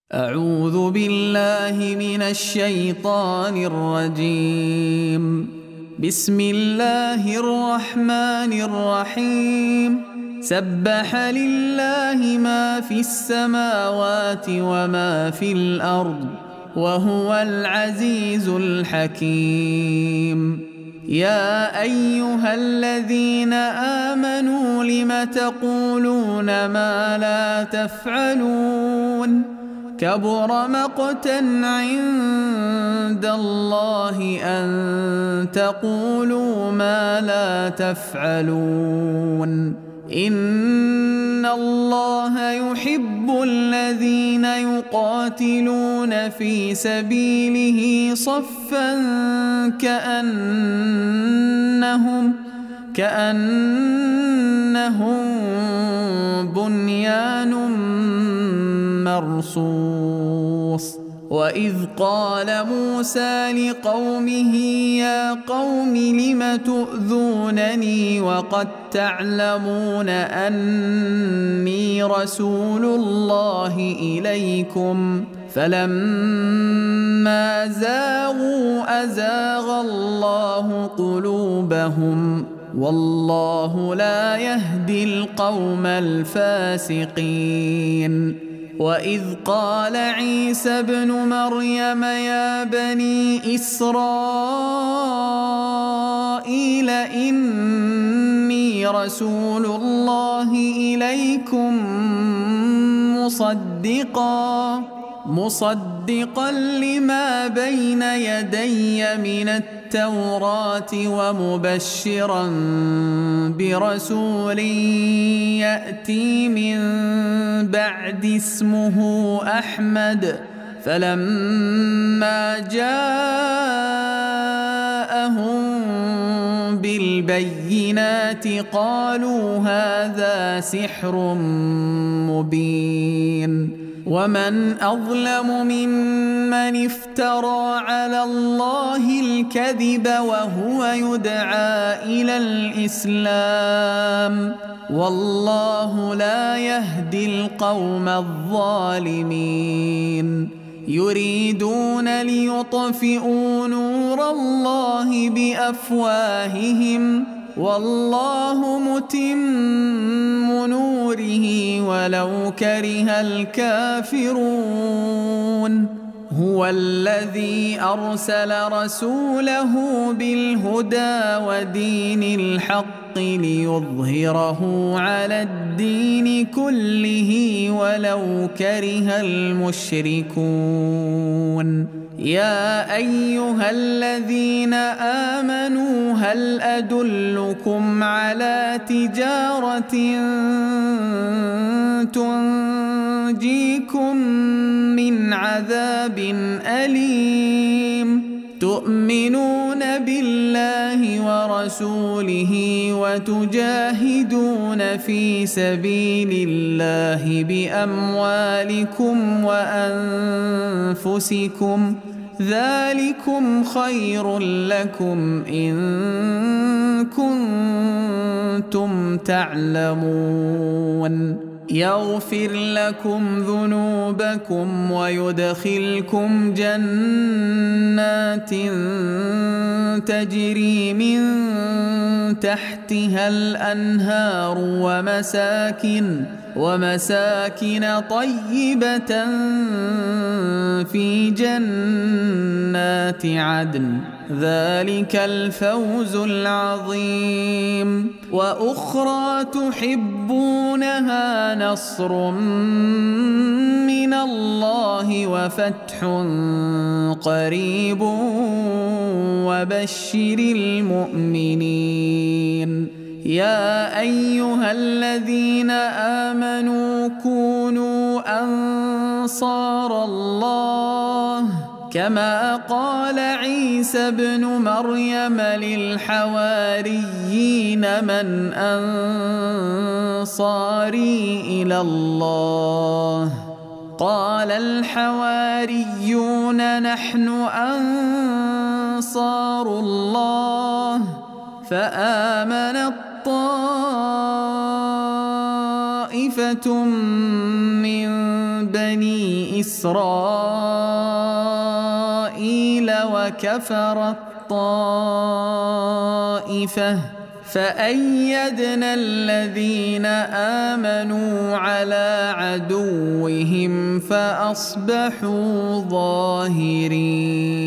أعوذ بالله من الشيطان الرجيم. بسم الله الرحمن الرحيم. سبح لله ما في السماوات وما في الأرض وهو العزيز الحكيم. يا أيها الذين آمنوا لم تقولون ما لا تفعلون؟ كبر مقتا عند الله أن تقولوا ما لا تفعلون. إن الله يحب الذين يقاتلون في سبيله صفا كأنهم بنيان مرصوص. وإذ قال موسى لقومه يا قوم لم تؤذونني وقد تعلمون أني رسول الله إليكم فلما زاغوا أزاغ الله قلوبهم والله لا يهدي القوم الفاسقين. وإذ قال عيسى ابن مريم يا بني إسرائيل إني رسول الله إليكم مصدقا لما بين يدي من التوراة ومبشرا برسول يأتي من بعد اسمه أحمد. فلما جاءهم بالبينات قالوا هذا سحر مبين. ومن أظلم ممن افترى على الله الكذب وهو يدعى إلى الإسلام والله لا يهدي القوم الظالمين. يريدون ليطفئوا نور الله بأفواههم والله متم نوره ولو كره الكافرون. هو الذي أرسل رسوله بالهدى ودين الحق ليظهره على الدين كله ولو كره المشركون. يا أيها الذين آمنوا هل أدلكم على تجارة تنجيكم من عذاب أليم؟ تؤمنون بالله ورسوله وتجاهدون في سبيل الله بأموالكم وأنفسكم ذلكم خير لكم إن كنتم تعلمون. يغفر لكم ذنوبكم ويدخلكم جنات تجري من تحتها الأنهار ومساكن طيبة في جنات عدن ذلك الفوز العظيم. وأخرى تحبونها نصر من الله وفتح قريب وبشر المؤمنين. يا أيها الذين آمنوا كونوا أنصار الله كما قال عيسى ابن مريم للحواريين من أنصاري إلى الله؟ قال الحواريون نحن أنصار الله. فآمنت طائفة من بني إسرائيل وكفرت طائفة فأيدنا الذين آمنوا على عدوهم فأصبحوا ظاهرين.